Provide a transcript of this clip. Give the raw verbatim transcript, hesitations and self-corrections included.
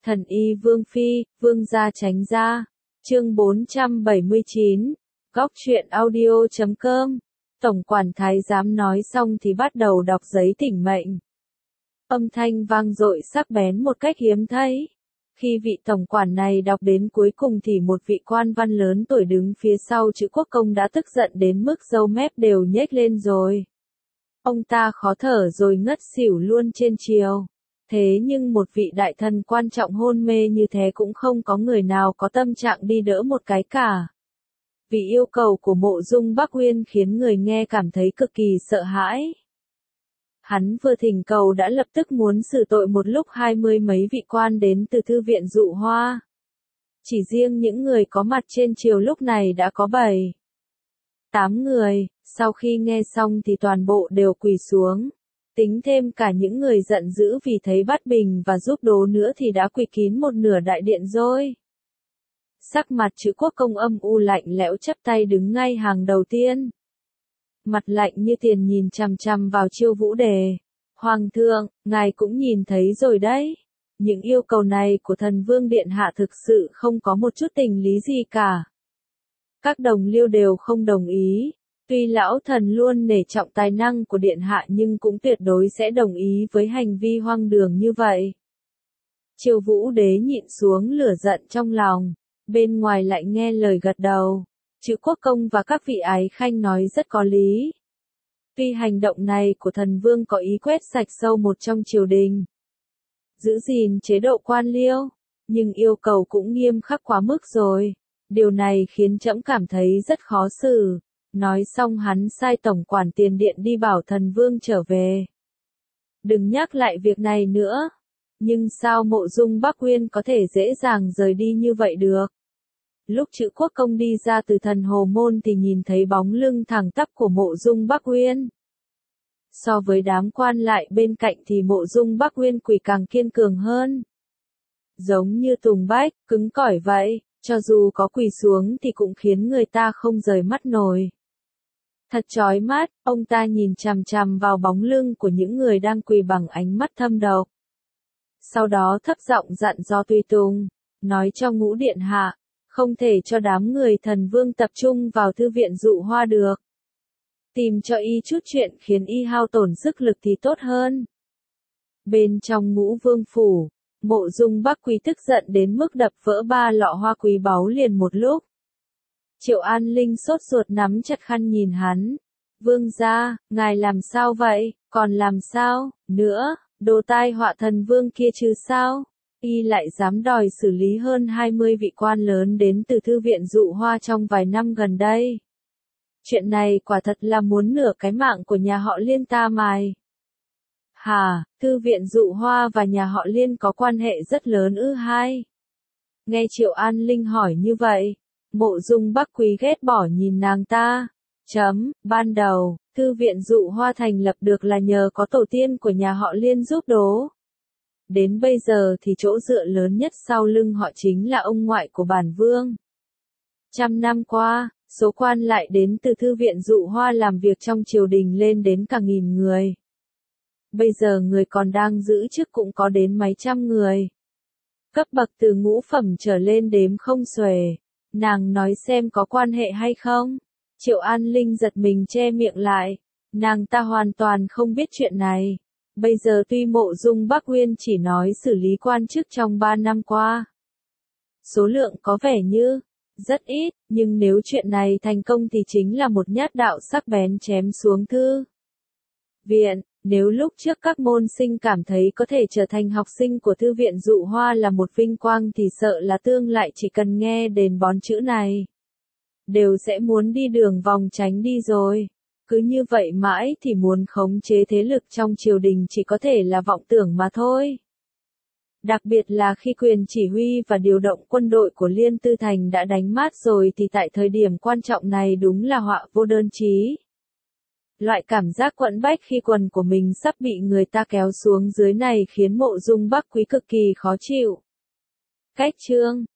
Thần y Vương Phi, Vương gia tránh ra. Chương bốn trăm bảy mươi chín. Góc truyện audio chấm com. Tổng quản thái giám nói xong thì bắt đầu đọc giấy thỉnh mệnh. Âm thanh vang dội sắc bén một cách hiếm thấy. Khi vị tổng quản này đọc đến cuối cùng thì một vị quan văn lớn tuổi đứng phía sau chữ quốc công đã tức giận đến mức râu mép đều nhếch lên rồi. Ông ta khó thở rồi ngất xỉu luôn trên triều. Thế nhưng một vị đại thần quan trọng hôn mê như thế cũng không có người nào có tâm trạng đi đỡ một cái cả. Vì yêu cầu của Mộ Dung Bắc Uyên khiến người nghe cảm thấy cực kỳ sợ hãi. Hắn vừa thỉnh cầu đã lập tức muốn xử tội một lúc hai mươi mấy vị quan đến từ thư viện Dụ Hoa. Chỉ riêng những người có mặt trên triều lúc này đã có bảy, tám người, sau khi nghe xong thì toàn bộ đều quỳ xuống. Tính thêm cả những người giận dữ vì thấy bắt bình và giúp đố nữa thì đã quỳ kín một nửa đại điện rồi. Sắc mặt chữ quốc công âm u lạnh lẽo chắp tay đứng ngay hàng đầu tiên. Mặt lạnh như tiền nhìn chằm chằm vào Chiêu Vũ Đề. Hoàng thượng, ngài cũng nhìn thấy rồi đấy. Những yêu cầu này của thần vương điện hạ thực sự không có một chút tình lý gì cả. Các đồng liêu đều không đồng ý. Tuy lão thần luôn nể trọng tài năng của điện hạ nhưng cũng tuyệt đối sẽ đồng ý với hành vi hoang đường như vậy. Chiêu Vũ Đế nhịn xuống lửa giận trong lòng, bên ngoài lại nghe lời gật đầu. Chữ quốc công và các vị ái khanh nói rất có lý. Tuy hành động này của thần vương có ý quét sạch sâu một trong triều đình, giữ gìn chế độ quan liêu, nhưng yêu cầu cũng nghiêm khắc quá mức rồi. Điều này khiến trẫm cảm thấy rất khó xử. Nói xong hắn sai tổng quản tiền điện đi bảo thần vương trở về. Đừng nhắc lại việc này nữa. Nhưng sao Mộ Dung Bắc Uyên có thể dễ dàng rời đi như vậy được? Lúc chữ quốc công đi ra từ thần hồ môn thì nhìn thấy bóng lưng thẳng tắp của Mộ Dung Bắc Uyên. So với đám quan lại bên cạnh thì Mộ Dung Bắc Uyên quỳ càng kiên cường hơn. Giống như tùng bách, cứng cỏi vậy, cho dù có quỳ xuống thì cũng khiến người ta không rời mắt nổi. Thật chói mắt, ông ta nhìn chằm chằm vào bóng lưng của những người đang quỳ bằng ánh mắt thâm độc. Sau đó thấp giọng dặn dò tùy tùng, nói cho Ngũ điện hạ, không thể cho đám người thần vương tập trung vào thư viện Dụ Hoa được. Tìm cho y chút chuyện khiến y hao tổn sức lực thì tốt hơn. Bên trong Ngũ vương phủ, Mộ Dung Bắc Quý tức giận đến mức đập vỡ ba lọ hoa quý báu liền một lúc. Triệu An Linh sốt ruột nắm chặt khăn nhìn hắn. Vương gia, ngài làm sao vậy, còn làm sao, nữa, đồ tai họa thần vương kia chứ sao? Y lại dám đòi xử lý hơn hai mươi vị quan lớn đến từ thư viện Dụ Hoa trong vài năm gần đây. Chuyện này quả thật là muốn nửa cái mạng của nhà họ Liên ta mài. Hà, thư viện Dụ Hoa và nhà họ Liên có quan hệ rất lớn ư hai? Nghe Triệu An Linh hỏi như vậy, Mộ Dung Bắc Quý ghét bỏ nhìn nàng ta. Chấm, ban đầu, thư viện Dụ Hoa thành lập được là nhờ có tổ tiên của nhà họ Liên giúp đố. Đến bây giờ thì chỗ dựa lớn nhất sau lưng họ chính là ông ngoại của bản vương. Trăm năm qua, số quan lại đến từ thư viện Dụ Hoa làm việc trong triều đình lên đến cả nghìn người. Bây giờ người còn đang giữ chức cũng có đến mấy trăm người. Cấp bậc từ ngũ phẩm trở lên đếm không xuể. Nàng nói xem có quan hệ hay không? Triệu An Linh giật mình che miệng lại. Nàng ta hoàn toàn không biết chuyện này. Bây giờ tuy Mộ Dung Bắc Uyên chỉ nói xử lý quan chức trong ba năm qua. Số lượng có vẻ như rất ít, nhưng nếu chuyện này thành công thì chính là một nhát đạo sắc bén chém xuống thư viện. Nếu lúc trước các môn sinh cảm thấy có thể trở thành học sinh của thư viện Dụ Hoa là một vinh quang thì sợ là tương lại chỉ cần nghe đến bốn chữ này, đều sẽ muốn đi đường vòng tránh đi rồi. Cứ như vậy mãi thì muốn khống chế thế lực trong triều đình chỉ có thể là vọng tưởng mà thôi. Đặc biệt là khi quyền chỉ huy và điều động quân đội của Liên Tư Thành đã đánh mát rồi thì tại thời điểm quan trọng này đúng là họa vô đơn chí. Loại cảm giác quẫn bách khi quần của mình sắp bị người ta kéo xuống dưới này khiến Mộ Dung Bắc Quý cực kỳ khó chịu. Cách chương